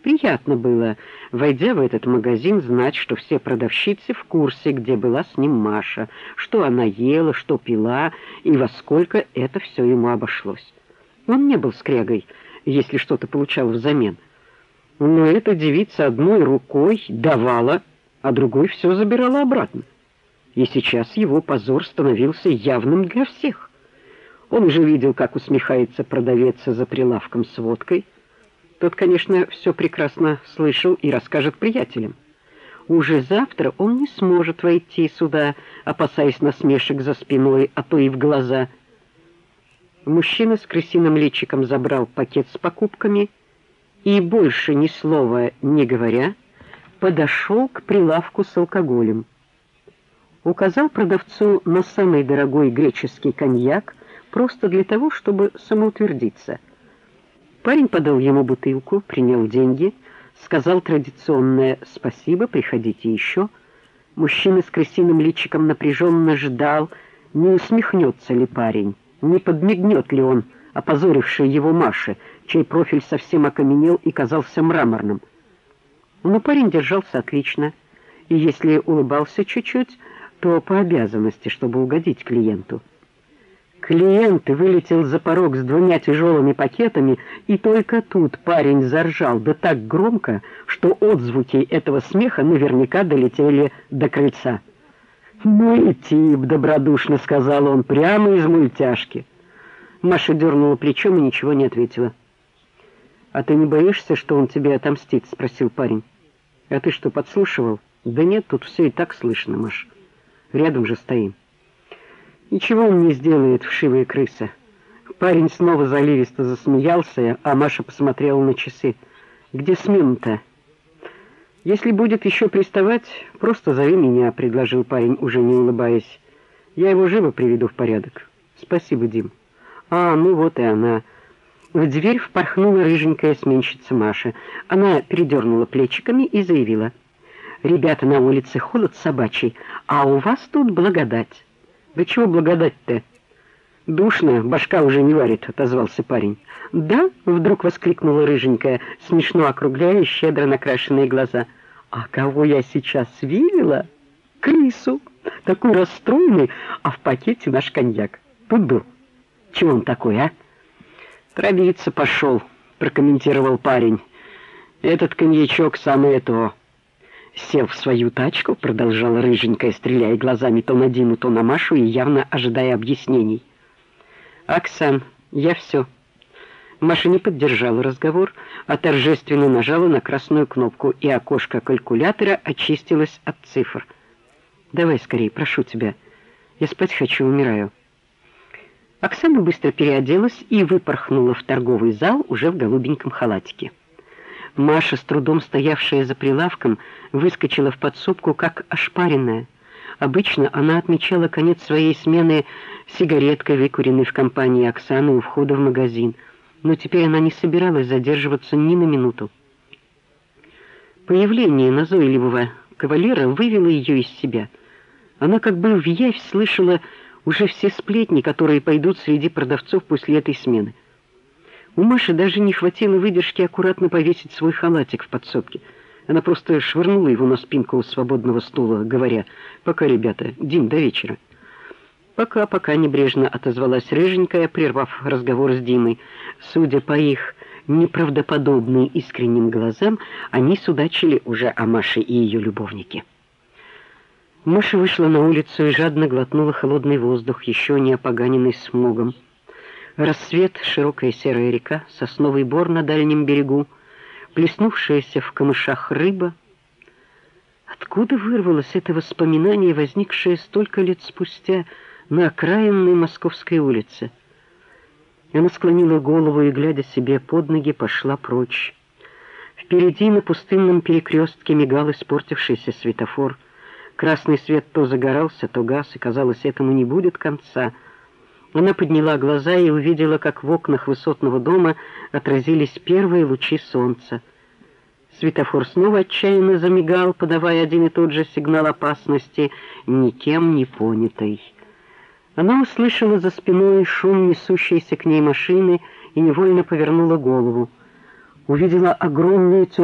Приятно было, войдя в этот магазин, знать, что все продавщицы в курсе, где была с ним Маша, что она ела, что пила и во сколько это все ему обошлось. Он не был скрягой, если что-то получал взамен. Но эта девица одной рукой давала, а другой все забирала обратно. И сейчас его позор становился явным для всех. Он уже видел, как усмехается продавец за прилавком с водкой. Тот, конечно, все прекрасно слышал и расскажет приятелям. Уже завтра он не сможет войти сюда, опасаясь насмешек за спиной, а то и в глаза. Мужчина с крысиным личиком забрал пакет с покупками и, больше ни слова не говоря, подошел к прилавку с алкоголем. Указал продавцу на самый дорогой греческий коньяк, просто для того, чтобы самоутвердиться. Парень подал ему бутылку, принял деньги, сказал традиционное «спасибо, приходите еще». Мужчина с крысиным личиком напряженно ждал, не усмехнется ли парень, не подмигнет ли он, опозоривший его Маше, чей профиль совсем окаменел и казался мраморным. Но парень держался отлично, и если улыбался чуть-чуть, то по обязанности, чтобы угодить клиенту. Клиент вылетел за порог с 2 тяжелыми пакетами, и только тут парень заржал, да так громко, что отзвуки этого смеха наверняка долетели до крыльца. «Ну и тип», — добродушно сказал он, — «прямо из мультяшки». Маша дернула плечом и ничего не ответила. «А ты не боишься, что он тебе отомстит?» — спросил парень. «А ты что, подслушивал?» «Да нет, тут все и так слышно, Маш. Рядом же стоим». «Ничего он не сделает, вшивая крыса». Парень снова заливисто засмеялся, а Маша посмотрела на часы. «Где смена-то?» «Если будет еще приставать, просто зови меня», — предложил парень, уже не улыбаясь. «Я его живо приведу в порядок». «Спасибо, Дим». «А, ну вот и она». В дверь впорхнула рыженькая сменщица Маша. Она передернула плечиками и заявила: «Ребята, на улице холод собачий, а у вас тут благодать». «Да чего благодать-то?» «Душно, башка уже не варит», — отозвался парень. «Да?» — вдруг воскликнула рыженькая, смешно округляя щедро накрашенные глаза. «А кого я сейчас видела? Крысу! Такой расстроенный, а в пакете наш коньяк. Тут был. Чего он такой, а?» «Травиться пошел», — прокомментировал парень. «Этот коньячок самое то». «Сел в свою тачку», — продолжала рыженькая, стреляя глазами то на Диму, то на Машу и явно ожидая объяснений. «Оксан, я все». Маша не поддержала разговор, а торжественно нажала на красную кнопку, и окошко калькулятора очистилось от цифр. «Давай скорее, прошу тебя. Я спать хочу, умираю». Оксана быстро переоделась и выпорхнула в торговый зал уже в голубеньком халатике. Маша, с трудом стоявшая за прилавком, выскочила в подсобку как ошпаренная. Обычно она отмечала конец своей смены сигареткой, выкуренной в компании Оксаны у входа в магазин, но теперь она не собиралась задерживаться ни на минуту. Появление назойливого кавалера вывело ее из себя. Она как бы вявь слышала уже все сплетни, которые пойдут среди продавцов после этой смены. У Маши даже не хватило выдержки аккуратно повесить свой халатик в подсобке. Она просто швырнула его на спинку свободного стула, говоря: «Пока, ребята, Дим, до вечера». «Пока», небрежно отозвалась рыженькая, прервав разговор с Димой. Судя по их неправдоподобным искренним глазам, они судачили уже о Маше и ее любовнике. Маша вышла на улицу и жадно глотнула холодный воздух, еще не опоганенный смогом. Рассвет, широкая серая река, сосновый бор на дальнем берегу, плеснувшаяся в камышах рыба. Откуда вырвалось это воспоминание, возникшее столько лет спустя на окраинной московской улице? Она склонила голову и, глядя себе под ноги, пошла прочь. Впереди на пустынном перекрестке мигал испортившийся светофор. Красный свет то загорался, то гас, и, казалось, этому не будет конца. Она подняла глаза и увидела, как в окнах высотного дома отразились первые лучи солнца. Светофор снова отчаянно замигал, подавая один и тот же сигнал опасности, никем не понятый. Она услышала за спиной шум несущейся к ней машины и невольно повернула голову. Увидела огромную